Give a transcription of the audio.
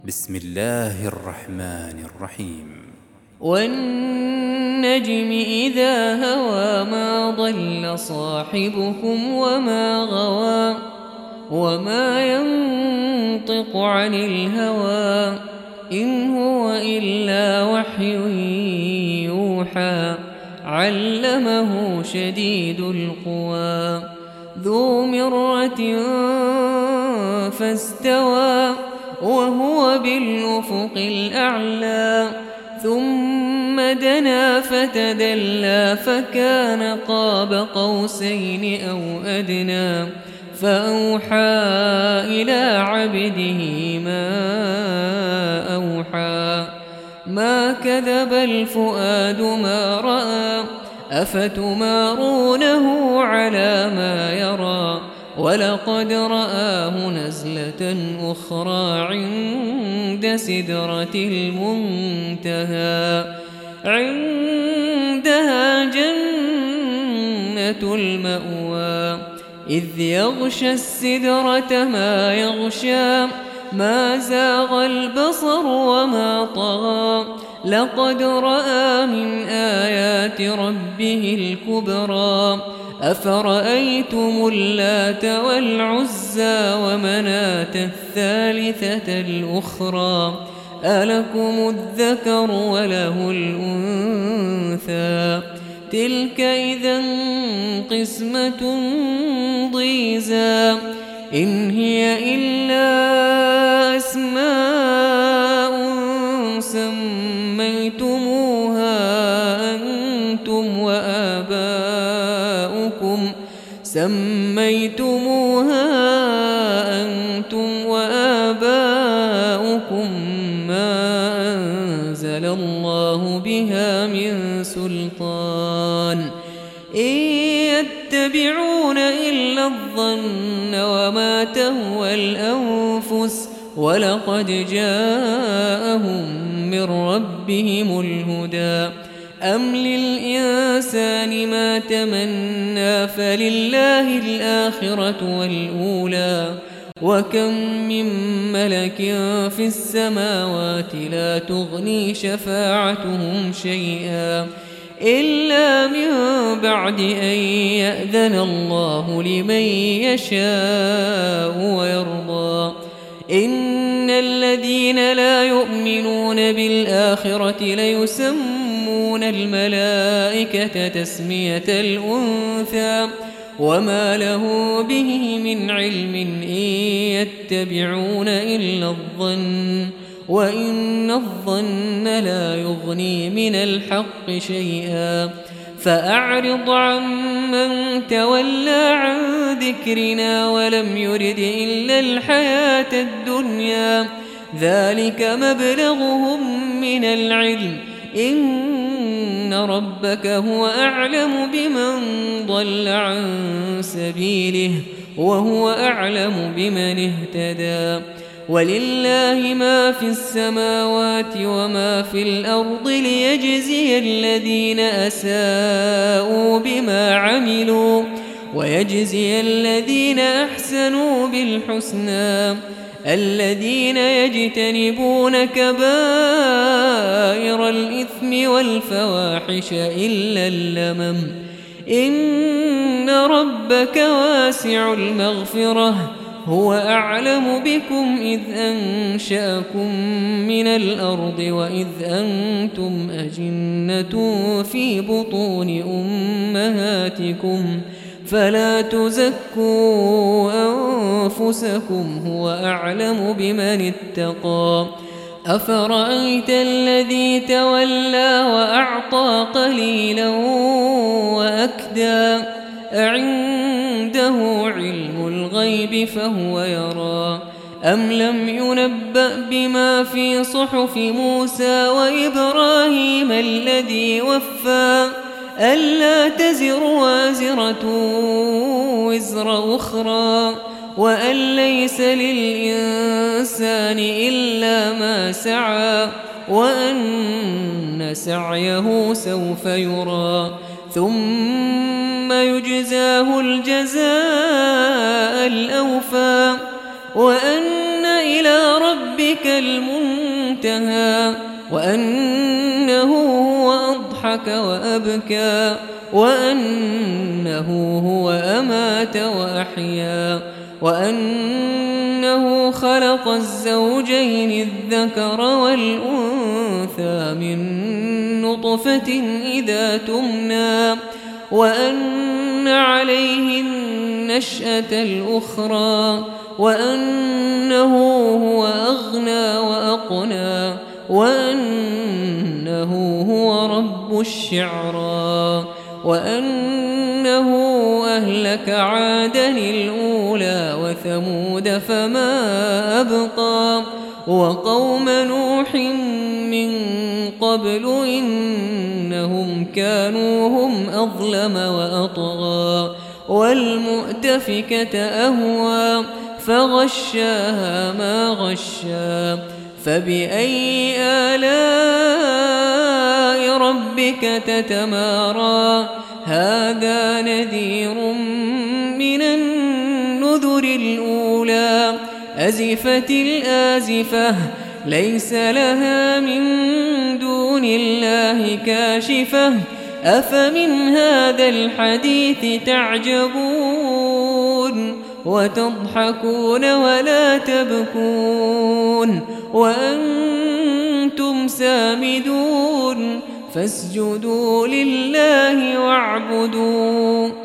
بسم الله الرحمن الرحيم. والنجم إذا هوى ما ضل صاحبكم وما غوى وما ينطق عن الهوى إن هو إلا وحي يوحى علمه شديد القوى ذو مرة فاستوى وهو بالأفق الأعلى ثم دنا فتدلى فكان قاب قوسين أو أدنى فأوحى إلى عبده ما أوحى ما كذب الفؤاد ما رأى أفتمارونه على ما يرى ولقد رآه نزلة أخرى عند سدرة المنتهى عندها جنة المأوى إذ يغشى السدرة ما يغشى ما زاغ البصر وما طغى لقد رأى من آيات ربه الكبرى أفرأيتم اللات والعزى ومناة الثالثة الأخرى ألكم الذكر وله الأنثى تلك إذا قسمة ضيزى إن هي إلا أسماء سميتموها أنتم وآباؤكم ما أنزل الله بها من سلطان إن يتبعون إلا الظن وما تهوى الأنفس ولقد جاءهم من ربهم الهدى أم للإنسان ما تمنى فلله الآخرة والأولى وكم من ملك في السماوات لا تغني شفاعتهم شيئا إلا من بعد أن يأذن الله لمن يشاء ويرضى إن الذين لا يؤمنون بالآخرة ليسمون الملائكة تسمية الأنثى وما له به من علم إن يتبعون إلا الظن وإن الظن لا يغني من الحق شيئا فأعرض عمن تولى عن ذكرنا ولم يرد إلا الحياة الدنيا ذلك مبلغهم من العلم إن ربك هو أعلم بمن ضل عن سبيله وهو أعلم بمن اهتدى ولله ما في السماوات وما في الأرض ليجزي الذين أساءوا بما عملوا ويجزي الذين أحسنوا بالحسنى الذين يجتنبون كبائر الإثم والفواحش إلا اللمم إن ربك واسع المغفرة هو أعلم بكم إذ أنشأكم من الأرض وإذ أنتم أجنة في بطون أمهاتكم فلا تزكوا أنفسكم هو أعلم بمن اتقى أفرأيت الذي تولى وأعطى قليلا وأكدى أعنده علم الغيب فهو يرى أم لم ينبأ بما في صحف موسى وإبراهيم الذي وفى ألا تزر وازرة وزر أخرى وأن ليس للإنسان إلا ما سعى وأن سعيه سوف يرى ثم يجزاه الجزاء الأوفى وأن إلى ربك المنتهى وأنه هو أضحك وأبكى وأنه هو أمات وأحيا وأنه خلق الزوجين الذكر والأنثى من نطفة إذا تمنى وأن عليه النشأة الأخرى وأنه هو أغنى وأقنى وأنه هو رب الشعرى وأنه أهلك عادا الأولى وثمود فما أبقى وقوم نوح من قبل إنهم كانوا هم أظلم وأطغى والمؤتفكة أهوى فغشاها ما غشا فبأي آلاء ربك تتمارى هذا نذير من النذر الأولى أزفت الآزفة ليس لها من دون الله كاشفة أفمن هذا الحديث تعجبون وتضحكون ولا تبكون وأنتم سامدون فاسجدوا لله واعبدوا